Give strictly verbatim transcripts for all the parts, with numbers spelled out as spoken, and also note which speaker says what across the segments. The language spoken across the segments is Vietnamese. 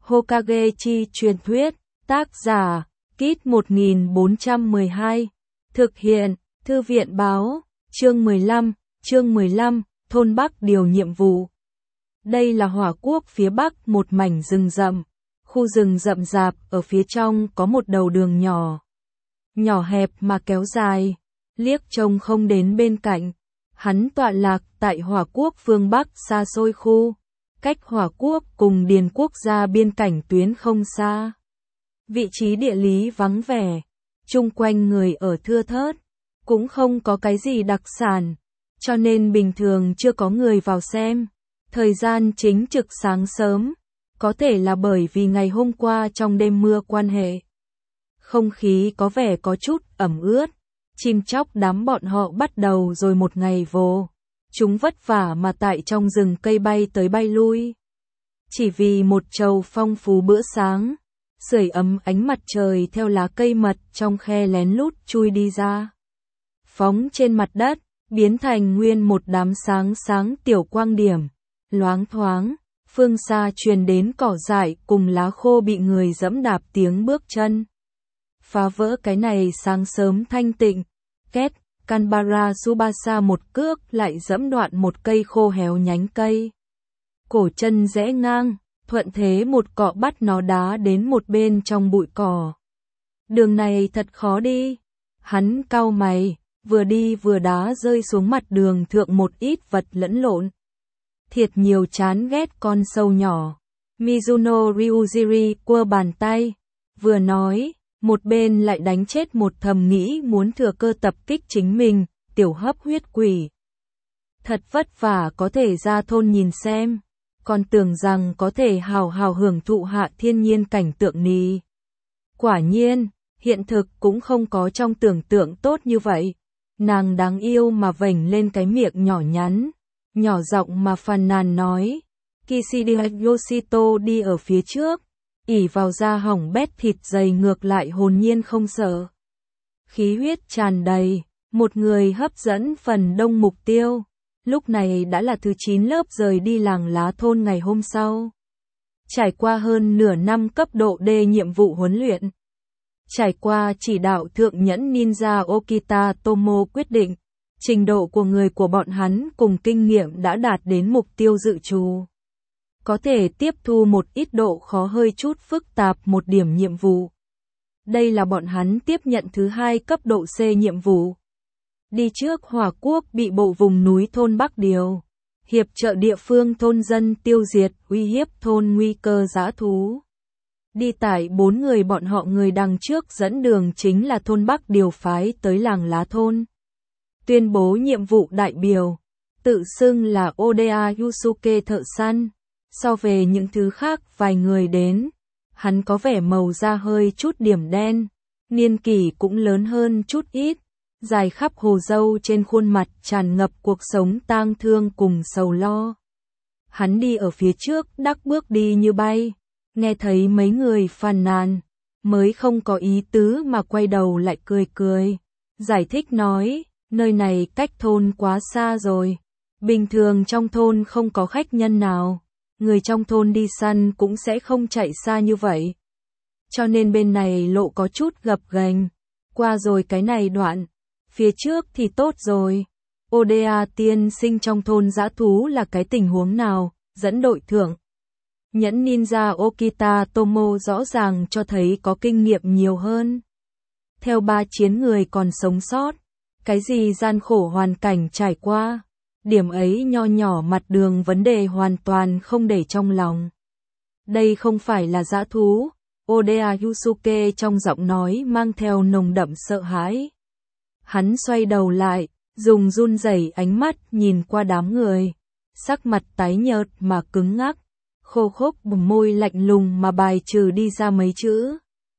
Speaker 1: Hokage chi truyền thuyết, tác giả, Kit một nghìn bốn trăm mười hai, thực hiện, Thư viện báo, chương mười lăm, chương mười lăm, thôn Bắc điều nhiệm vụ. Đây là Hỏa Quốc phía Bắc một mảnh rừng rậm, khu rừng rậm rạp ở phía trong có một đầu đường nhỏ. Nhỏ hẹp mà kéo dài, liếc trông không đến bên cạnh. Hắn tọa lạc tại Hỏa Quốc phương Bắc xa xôi khu, cách Hỏa Quốc cùng Điền Quốc gia biên cảnh tuyến không xa. Vị trí địa lý vắng vẻ, chung quanh người ở thưa thớt, cũng không có cái gì đặc sản, cho nên bình thường chưa có người vào xem. Thời gian chính trực sáng sớm, có thể là bởi vì ngày hôm qua trong đêm mưa quan hệ. Không khí có vẻ có chút ẩm ướt, chim chóc đám bọn họ bắt đầu rồi một ngày vô. Chúng vất vả mà tại trong rừng cây bay tới bay lui. Chỉ vì một chầu phong phú bữa sáng, sưởi ấm ánh mặt trời theo lá cây mật trong khe lén lút chui đi ra. Phóng trên mặt đất, biến thành nguyên một đám sáng sáng tiểu quang điểm, loáng thoáng, phương xa truyền đến cỏ dại cùng lá khô bị người dẫm đạp tiếng bước chân. Phá vỡ cái này sáng sớm thanh tịnh, két, Canberra Tsubasa một cước lại dẫm đoạn một cây khô héo nhánh cây. Cổ chân rẽ ngang, thuận thế một cọ bắt nó đá đến một bên trong bụi cỏ. Đường này thật khó đi. Hắn cau mày, vừa đi vừa đá rơi xuống mặt đường thượng một ít vật lẫn lộn. Thiệt nhiều chán ghét con sâu nhỏ. Mizuno Ryujiri quơ bàn tay, vừa nói, một bên lại đánh chết một thầm nghĩ muốn thừa cơ tập kích chính mình, tiểu hấp huyết quỷ. Thật vất vả có thể ra thôn nhìn xem, còn tưởng rằng có thể hào hào hưởng thụ hạ thiên nhiên cảnh tượng ní. Quả nhiên, hiện thực cũng không có trong tưởng tượng tốt như vậy. Nàng đáng yêu mà vểnh lên cái miệng nhỏ nhắn, nhỏ giọng mà phàn nàn nói, Kishida Yoshito đi ở phía trước, ỉ vào da hỏng bét thịt dày ngược lại hồn nhiên không sợ. Khí huyết tràn đầy, một người hấp dẫn phần đông mục tiêu. Lúc này đã là thứ chín lớp rời đi làng lá thôn ngày hôm sau. Trải qua hơn nửa năm cấp độ D nhiệm vụ huấn luyện. Trải qua chỉ đạo thượng nhẫn ninja Okita Tomo quyết định, trình độ của người của bọn hắn cùng kinh nghiệm đã đạt đến mục tiêu dự trù. Có thể tiếp thu một ít độ khó hơi chút phức tạp một điểm nhiệm vụ. Đây là bọn hắn tiếp nhận thứ hai cấp độ C nhiệm vụ. Đi trước Hỏa Quốc bị bộ vùng núi thôn Bắc điều. Hiệp trợ địa phương thôn dân tiêu diệt uy hiếp thôn nguy cơ dã thú. Đi tải bốn người bọn họ người đằng trước dẫn đường chính là thôn Bắc điều phái tới làng lá thôn. Tuyên bố nhiệm vụ đại biểu, tự xưng là Oda Yusuke thợ săn. So về những thứ khác vài người đến, hắn có vẻ màu da hơi chút điểm đen, niên kỷ cũng lớn hơn chút ít, dài khắp hồ râu trên khuôn mặt tràn ngập cuộc sống tang thương cùng sầu lo. Hắn đi ở phía trước đắc bước đi như bay, nghe thấy mấy người phàn nàn, mới không có ý tứ mà quay đầu lại cười cười, giải thích nói, nơi này cách thôn quá xa rồi, bình thường trong thôn không có khách nhân nào. Người trong thôn đi săn cũng sẽ không chạy xa như vậy. Cho nên bên này lộ có chút gập ghềnh. Qua rồi cái này đoạn, phía trước thì tốt rồi. Oda tiên sinh trong thôn dã thú là cái tình huống nào, dẫn đội thưởng. Nhẫn ninja Okita Tomo rõ ràng cho thấy có kinh nghiệm nhiều hơn. Theo ba chiến người còn sống sót, cái gì gian khổ hoàn cảnh trải qua. Điểm ấy nho nhỏ mặt đường vấn đề hoàn toàn không để trong lòng. Đây không phải là dã thú, Oda Yusuke trong giọng nói mang theo nồng đậm sợ hãi. Hắn xoay đầu lại, dùng run rẩy ánh mắt nhìn qua đám người, sắc mặt tái nhợt mà cứng ngắc, khô khốc bùm môi lạnh lùng mà bài trừ đi ra mấy chữ.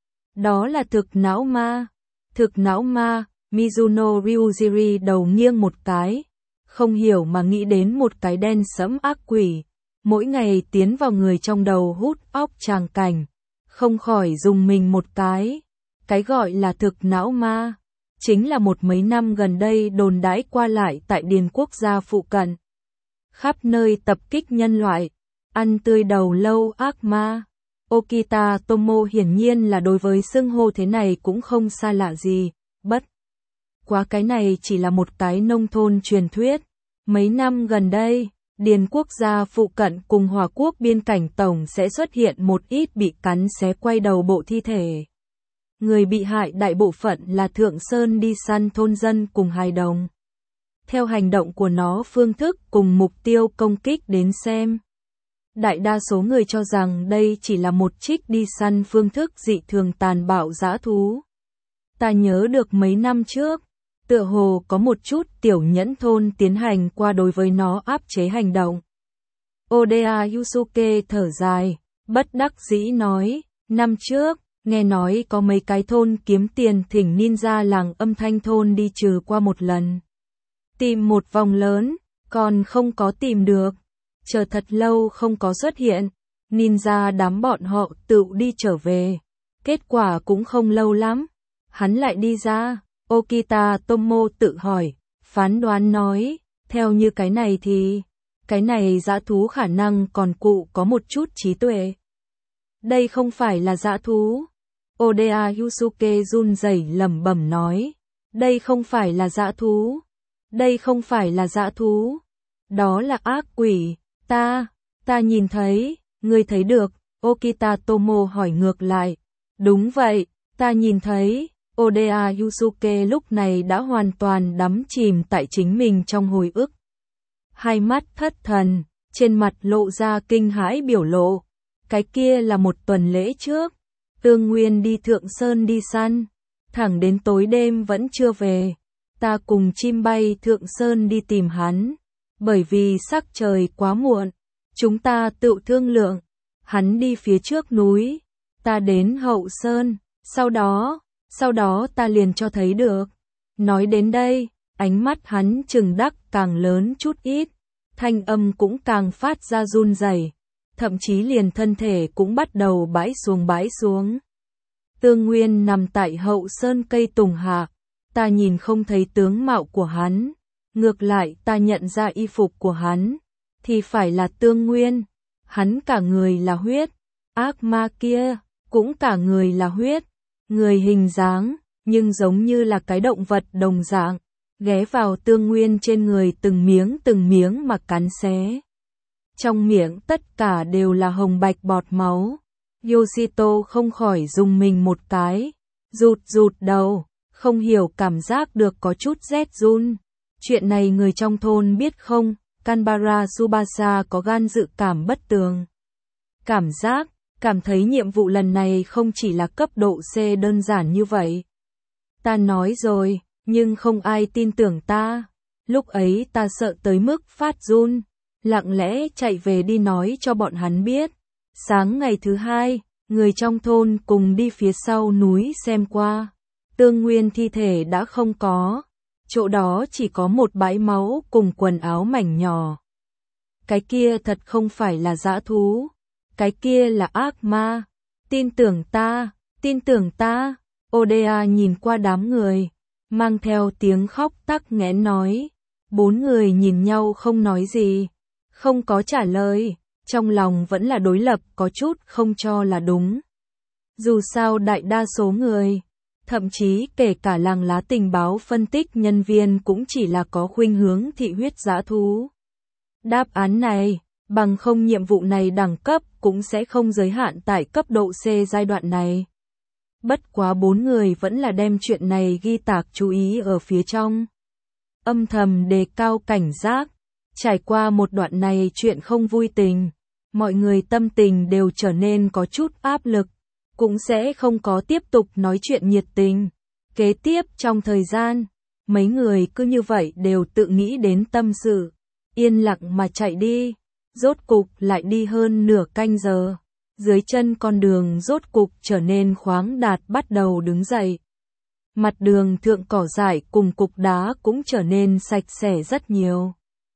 Speaker 1: Đó là thực não ma, thực não ma, Mizuno Ryujiri đầu nghiêng một cái. Không hiểu mà nghĩ đến một cái đen sẫm ác quỷ, mỗi ngày tiến vào người trong đầu hút óc tràng cảnh, không khỏi dùng mình một cái. Cái gọi là thực não ma, chính là một mấy năm gần đây đồn đãi qua lại tại Điền Quốc gia phụ cận. Khắp nơi tập kích nhân loại, ăn tươi đầu lâu ác ma. Okita Tomo hiển nhiên là đối với xưng hô thế này cũng không xa lạ gì, bất quá cái này chỉ là một cái nông thôn truyền thuyết. Mấy năm gần đây, điền quốc gia phụ cận cùng Hòa quốc biên cảnh tổng sẽ xuất hiện một ít bị cắn xé quay đầu bộ thi thể. Người bị hại đại bộ phận là Thượng Sơn đi săn thôn dân cùng hài đồng. Theo hành động của nó phương thức cùng mục tiêu công kích đến xem. Đại đa số người cho rằng đây chỉ là một trích đi săn phương thức dị thường tàn bạo dã thú. Ta nhớ được mấy năm trước, tựa hồ có một chút tiểu nhẫn thôn tiến hành qua đối với nó áp chế hành động. Oda Yusuke thở dài, bất đắc dĩ nói, năm trước, nghe nói có mấy cái thôn kiếm tiền thỉnh ninja làng âm thanh thôn đi trừ qua một lần. Tìm một vòng lớn, còn không có tìm được. Chờ thật lâu không có xuất hiện, ninja đám bọn họ tự đi trở về. Kết quả cũng không lâu lắm, hắn lại đi ra. Okita Tomo tự hỏi, phán đoán nói, theo như cái này thì, cái này dã thú khả năng còn cụ có một chút trí tuệ. Đây không phải là dã thú. Oda Yusuke run rẩy lẩm bẩm nói, đây không phải là dã thú. Đây không phải là dã thú. Đó là ác quỷ. Ta, ta nhìn thấy, ngươi thấy được, Okita Tomo hỏi ngược lại. Đúng vậy, ta nhìn thấy. Oda Yusuke lúc này đã hoàn toàn đắm chìm tại chính mình trong hồi ức. Hai mắt thất thần, trên mặt lộ ra kinh hãi biểu lộ. Cái kia là một tuần lễ trước, Tương Nguyên đi Thượng Sơn đi săn, thẳng đến tối đêm vẫn chưa về. Ta cùng chim bay Thượng Sơn đi tìm hắn, bởi vì sắc trời quá muộn, chúng ta tự thương lượng, hắn đi phía trước núi, ta đến hậu sơn, sau đó, sau đó ta liền cho thấy được. Nói đến đây, ánh mắt hắn trừng đắc càng lớn chút ít, thanh âm cũng càng phát ra run rẩy, thậm chí liền thân thể cũng bắt đầu bãi xuống bãi xuống. Tương Nguyên nằm tại hậu sơn cây tùng hạ. Ta nhìn không thấy tướng mạo của hắn, ngược lại ta nhận ra y phục của hắn, thì phải là Tương Nguyên, hắn cả người là huyết, ác ma kia, cũng cả người là huyết, người hình dáng, nhưng giống như là cái động vật đồng dạng, ghé vào Tương Nguyên trên người từng miếng từng miếng mà cắn xé. Trong miệng tất cả đều là hồng bạch bọt máu, Yoshito không khỏi rùng mình một cái, rụt rụt đầu. Không hiểu cảm giác được có chút rét run. Chuyện này người trong thôn biết không? Kanbara Tsubasa có gan dự cảm bất tường. Cảm giác, cảm thấy nhiệm vụ lần này không chỉ là cấp độ C đơn giản như vậy. Ta nói rồi, nhưng không ai tin tưởng ta. Lúc ấy ta sợ tới mức phát run, lặng lẽ chạy về đi nói cho bọn hắn biết. Sáng ngày thứ hai, người trong thôn cùng đi phía sau núi xem qua. Tương Nguyên thi thể đã không có, chỗ đó chỉ có một bãi máu cùng quần áo mảnh nhỏ. Cái kia thật không phải là dã thú, cái kia là ác ma. Tin tưởng ta, tin tưởng ta. Oda nhìn qua đám người, mang theo tiếng khóc tắc nghẽn nói. Bốn người nhìn nhau không nói gì, không có trả lời, trong lòng vẫn là đối lập có chút không cho là đúng. Dù sao đại đa số người, thậm chí kể cả làng lá tình báo phân tích nhân viên cũng chỉ là có khuynh hướng thị huyết dã thú. Đáp án này, bằng không nhiệm vụ này đẳng cấp cũng sẽ không giới hạn tại cấp độ C giai đoạn này. Bất quá bốn người vẫn là đem chuyện này ghi tạc chú ý ở phía trong. Âm thầm đề cao cảnh giác, trải qua một đoạn này chuyện không vui tình, mọi người tâm tình đều trở nên có chút áp lực. Cũng sẽ không có tiếp tục nói chuyện nhiệt tình. Kế tiếp trong thời gian, mấy người cứ như vậy đều tự nghĩ đến tâm sự, yên lặng mà chạy đi, rốt cục lại đi hơn nửa canh giờ. Dưới chân con đường rốt cục trở nên khoáng đạt bắt đầu đứng dậy. Mặt đường thượng cỏ dại cùng cục đá cũng trở nên sạch sẽ rất nhiều.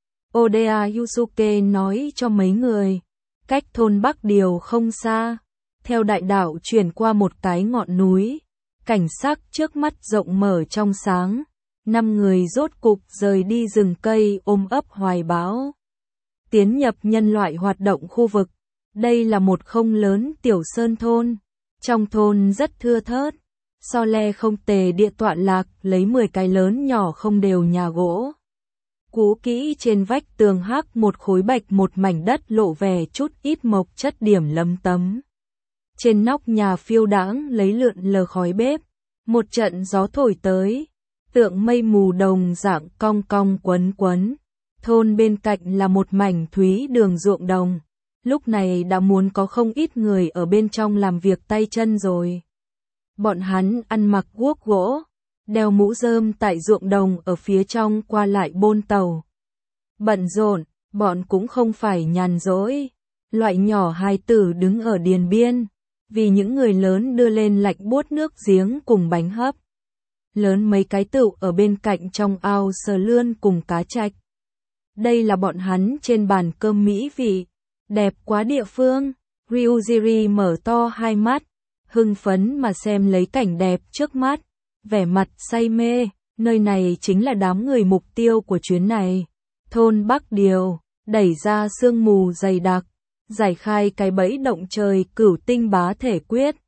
Speaker 1: Oda Yusuke nói cho mấy người, cách thôn Bắc Điều không xa. Theo đại đạo chuyển qua một cái ngọn núi, cảnh sắc trước mắt rộng mở trong sáng, năm người rốt cục rời đi rừng cây ôm ấp hoài bão. Tiến nhập nhân loại hoạt động khu vực, Đây là một không lớn tiểu sơn thôn. Trong thôn rất thưa thớt. So le không tề địa tọa lạc, lấy mười cái lớn nhỏ không đều nhà gỗ. Cũ kỹ trên vách tường hắc một khối bạch, một mảnh đất lộ vẻ chút ít mộc chất điểm lấm tấm. Trên nóc nhà phiêu đãng lấy lượn lờ khói bếp. Một trận gió thổi tới, tượng mây mù đồng dạng cong cong quấn quấn. Thôn bên cạnh là một mảnh thúy đường ruộng đồng. Lúc này đã muốn có không ít người ở bên trong làm việc tay chân rồi. Bọn hắn ăn mặc guốc gỗ, đeo mũ rơm tại ruộng đồng ở phía trong qua lại bôn tàu. Bận rộn, bọn cũng không phải nhàn rỗi. Loại nhỏ hài tử đứng ở điền biên, vì những người lớn đưa lên lạnh buốt nước giếng cùng bánh hấp. Lớn mấy cái tựu ở bên cạnh trong ao sờ lươn cùng cá trạch. Đây là bọn hắn trên bàn cơm mỹ vị. Đẹp quá địa phương. Ryujiri mở to hai mắt, hưng phấn mà xem lấy cảnh đẹp trước mắt, vẻ mặt say mê. Nơi này chính là đám người mục tiêu của chuyến này. Thôn Bắc Điều, đẩy ra sương mù dày đặc, giải khai cái bẫy động trời cửu tinh bá thể quyết.